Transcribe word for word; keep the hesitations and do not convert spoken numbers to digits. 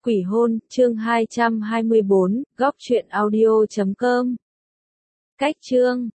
Quỷ hôn, chương hai trăm hai mươi bốn, góc truyện audio chấm com. Cách chương